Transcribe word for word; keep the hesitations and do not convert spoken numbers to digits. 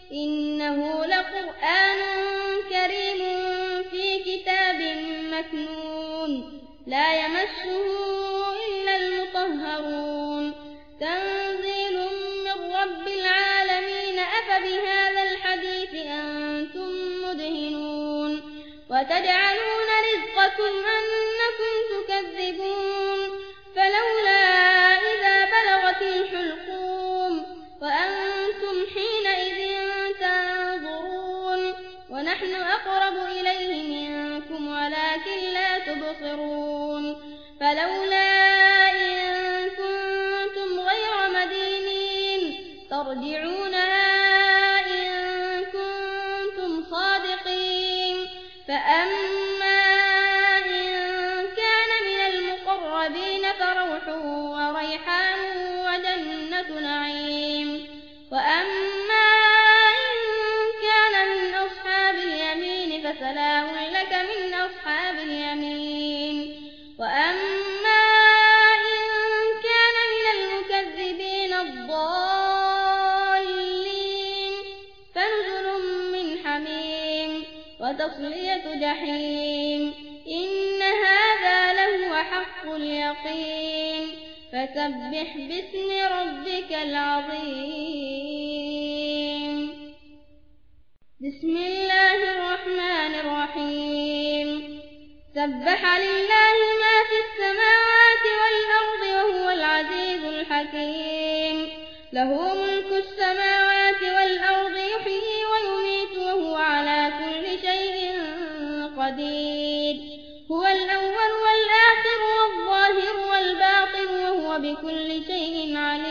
إنه لقرآن كريم في كتاب مكنون لا يمسه إلا المطهرون تنزيل من رب العالمين أفبهذا الحديث أنتم مدهنون وتجعلون رزقكم أنكم تكذبون فلولا إذا بلغت الحلقوم وأنتم حينئذ تنظرون ونحن أقرب إليه منكم ولكن لا تبصرون فلولا إن كنتم غير مدينين ترجعونها إن كنتم صادقين فأما إن كان من المقربين فروح وريحان وجنة نعيم وأما إن كان من أصحاب اليمين فسلام لك من أصحاب اليمين وأما إن كان من المكذبين الضالين فنزل من حميم وتصلية جحيم إن هذا لهو حق اليقين فسبح باسم ربك العظيم بسم الله الرحمن الرحيم سبح لله ما في السماوات والأرض وهو العزيز الحكيم له ملك السماوات والأرض يحيي ويميت وهو على كل شيء قدير هو الأول والآخر والظاهر والباطن وهو بكل شيء عليم